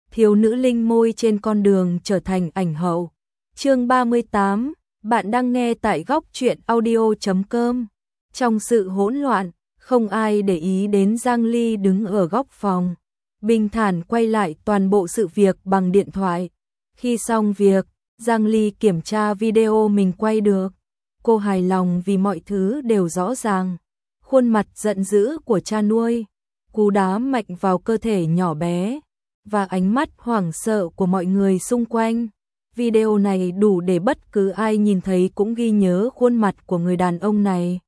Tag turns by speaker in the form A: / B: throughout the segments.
A: thiếu nữ linh môi trên con đường trở thành ảnh hậu. Chương 38, bạn đang nghe tại góc truyện audio.com. Trong sự hỗn loạn, không ai để ý đến Giang Ly đứng ở góc phòng, bình thản quay lại toàn bộ sự việc bằng điện thoại. Khi xong việc, Giang Ly kiểm tra video mình quay được. Cô hài lòng vì mọi thứ đều rõ ràng. Khuôn mặt giận dữ của cha nuôi, cú đá mạnh vào cơ thể nhỏ bé, và ánh mắt hoảng sợ của mọi người xung quanh. Video này đủ để bất cứ ai nhìn thấy cũng ghi nhớ khuôn mặt của người đàn ông này.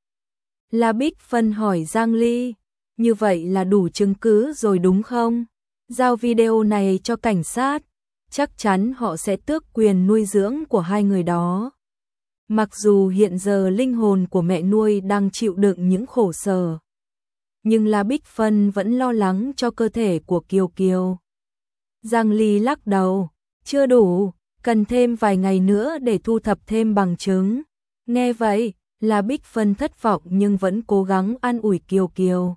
A: La Bích Phân hỏi Giang Ly, như vậy là đủ chứng cứ rồi đúng không? Giao video này cho cảnh sát, chắc chắn họ sẽ tước quyền nuôi dưỡng của hai người đó. Mặc dù hiện giờ linh hồn của mẹ nuôi đang chịu đựng những khổ sở, nhưng La Bích Phân vẫn lo lắng cho cơ thể của Kiều Kiều. Giang Ly lắc đầu, chưa đủ, cần thêm vài ngày nữa để thu thập thêm bằng chứng. Nghe vậy, La Bích Phân thất vọng nhưng vẫn cố gắng an ủi Kiều Kiều.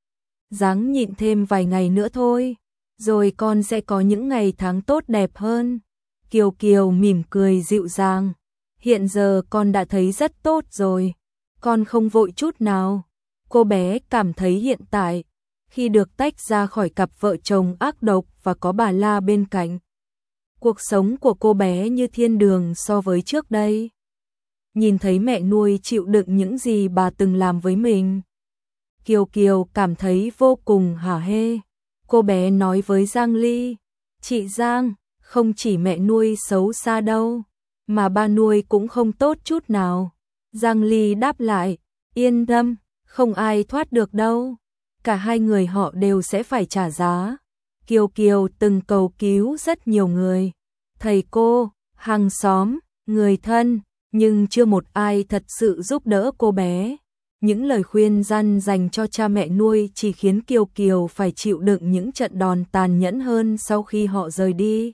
A: Ráng nhịn thêm vài ngày nữa thôi, rồi con sẽ có những ngày tháng tốt đẹp hơn. Kiều Kiều mỉm cười dịu dàng, hiện giờ con đã thấy rất tốt rồi, con không vội chút nào. Cô bé cảm thấy hiện tại, khi được tách ra khỏi cặp vợ chồng ác độc và có bà La bên cạnh, cuộc sống của cô bé như thiên đường so với trước đây. Nhìn thấy mẹ nuôi chịu đựng những gì bà từng làm với mình, Kiều Kiều cảm thấy vô cùng hả hê. Cô bé nói với Giang Ly, chị Giang, không chỉ mẹ nuôi xấu xa đâu, mà ba nuôi cũng không tốt chút nào. Giang Ly đáp lại, yên tâm, không ai thoát được đâu, cả hai người họ đều sẽ phải trả giá. Kiều Kiều từng cầu cứu rất nhiều người, thầy cô, hàng xóm, người thân, nhưng chưa một ai thật sự giúp đỡ cô bé. Những lời khuyên răn dành cho cha mẹ nuôi chỉ khiến Kiều Kiều phải chịu đựng những trận đòn tàn nhẫn hơn sau khi họ rời đi.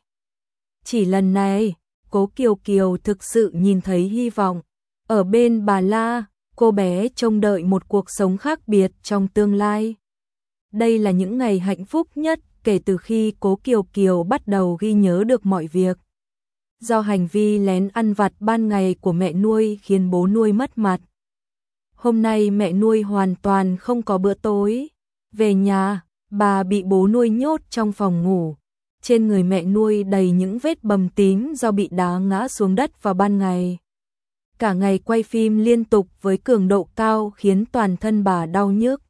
A: Chỉ lần này, Cố Kiều Kiều thực sự nhìn thấy hy vọng. Ở bên bà La, cô bé trông đợi một cuộc sống khác biệt trong tương lai. Đây là những ngày hạnh phúc nhất kể từ khi Cố Kiều Kiều bắt đầu ghi nhớ được mọi việc. Do hành vi lén ăn vặt ban ngày của mẹ nuôi khiến bố nuôi mất mặt. Hôm nay mẹ nuôi hoàn toàn không có bữa tối. Về nhà, bà bị bố nuôi nhốt trong phòng ngủ. Trên người mẹ nuôi đầy những vết bầm tím do bị đá ngã xuống đất vào ban ngày. Cả ngày quay phim liên tục với cường độ cao khiến toàn thân bà đau nhức.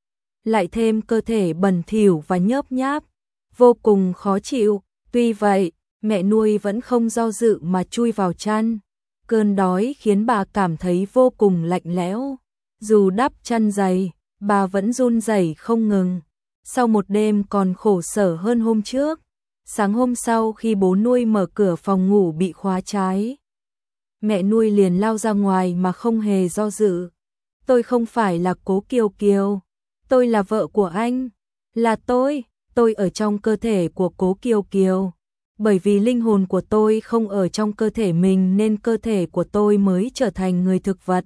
A: Lại thêm cơ thể bẩn thỉu và nhớp nháp, vô cùng khó chịu. Tuy vậy, mẹ nuôi vẫn không do dự mà chui vào chăn. Cơn đói khiến bà cảm thấy vô cùng lạnh lẽo. Dù đắp chăn dày, bà vẫn run rẩy không ngừng. Sau một đêm còn khổ sở hơn hôm trước, sáng hôm sau khi bố nuôi mở cửa phòng ngủ bị khóa trái, mẹ nuôi liền lao ra ngoài mà không hề do dự. Tôi không phải là Cố Kiều Kiều, tôi là vợ của anh, là tôi ở trong cơ thể của Cố Kiều Kiều. Bởi vì linh hồn của tôi không ở trong cơ thể mình nên cơ thể của tôi mới trở thành người thực vật.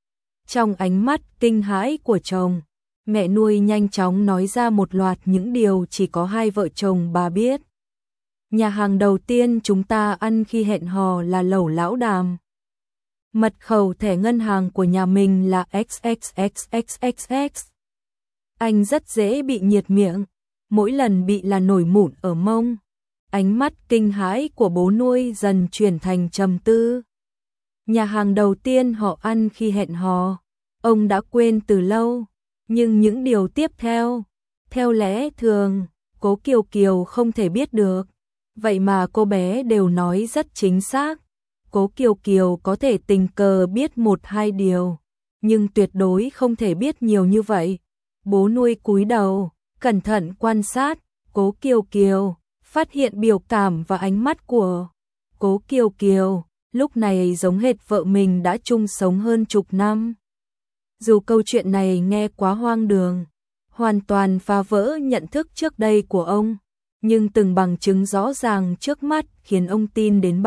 A: Trong ánh mắt kinh hãi của chồng, mẹ nuôi nhanh chóng nói ra một loạt những điều chỉ có hai vợ chồng bà biết. Nhà hàng đầu tiên chúng ta ăn khi hẹn hò là lẩu Lão Đàm. Mật khẩu thẻ ngân hàng của nhà mình là XXXXXX. Anh rất dễ bị nhiệt miệng, mỗi lần bị là nổi mụn ở mông. Ánh mắt kinh hãi của bố nuôi dần chuyển thành trầm tư. Nhà hàng đầu tiên họ ăn khi hẹn hò, ông đã quên từ lâu, nhưng những điều tiếp theo lẽ thường, Cố Kiều Kiều không thể biết được. Vậy mà cô bé đều nói rất chính xác. Cố Kiều Kiều có thể tình cờ biết một hai điều, nhưng tuyệt đối không thể biết nhiều như vậy. Bố nuôi cúi đầu, cẩn thận quan sát Cố Kiều Kiều, phát hiện biểu cảm và ánh mắt của Cố Kiều Kiều lúc này giống hệt vợ mình đã chung sống hơn chục năm. Dù câu chuyện này nghe quá hoang đường, hoàn toàn phá vỡ nhận thức trước đây của ông, nhưng từng bằng chứng rõ ràng trước mắt khiến ông tin đến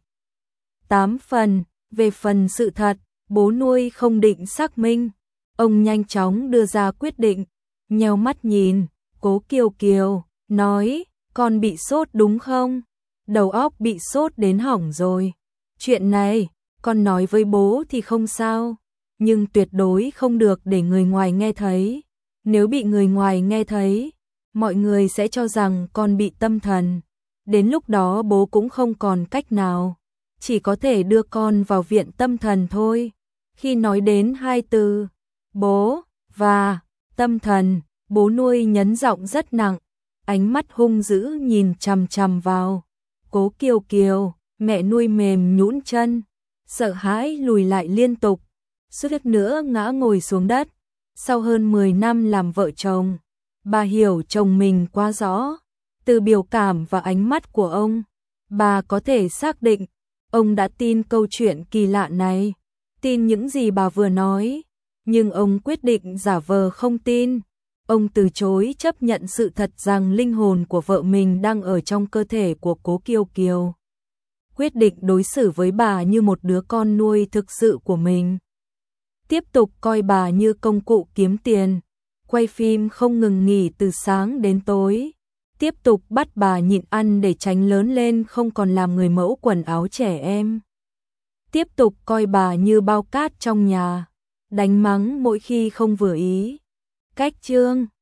A: 7-8 phần. Về phần sự thật, bố nuôi không định xác minh, ông nhanh chóng đưa ra quyết định, nheo mắt nhìn Cố Kiều Kiều, nói, con bị sốt đúng không? Đầu óc bị sốt đến hỏng rồi. Chuyện này, con nói với bố thì không sao, nhưng tuyệt đối không được để người ngoài nghe thấy. Nếu bị người ngoài nghe thấy, mọi người sẽ cho rằng con bị tâm thần. Đến lúc đó bố cũng không còn cách nào, chỉ có thể đưa con vào viện tâm thần thôi. Khi nói đến hai từ bố và tâm thần, bố nuôi nhấn giọng rất nặng, ánh mắt hung dữ nhìn chằm chằm vào Cố Kiều Kiều. Mẹ nuôi mềm nhũn chân, sợ hãi lùi lại liên tục, suýt nữa ngã ngồi xuống đất. Sau hơn 10 năm làm vợ chồng, bà hiểu chồng mình quá rõ. Từ biểu cảm và ánh mắt của ông, bà có thể xác định ông đã tin câu chuyện kỳ lạ này, tin những gì bà vừa nói. Nhưng ông quyết định giả vờ không tin. Ông từ chối chấp nhận sự thật rằng linh hồn của vợ mình đang ở trong cơ thể của Cố Kiều Kiều. Quyết định đối xử với bà như một đứa con nuôi thực sự của mình. Tiếp tục coi bà như công cụ kiếm tiền, quay phim không ngừng nghỉ từ sáng đến tối. Tiếp tục bắt bà nhịn ăn để tránh lớn lên không còn làm người mẫu quần áo trẻ em. Tiếp tục coi bà như bao cát trong nhà, đánh mắng mỗi khi không vừa ý. Cách chương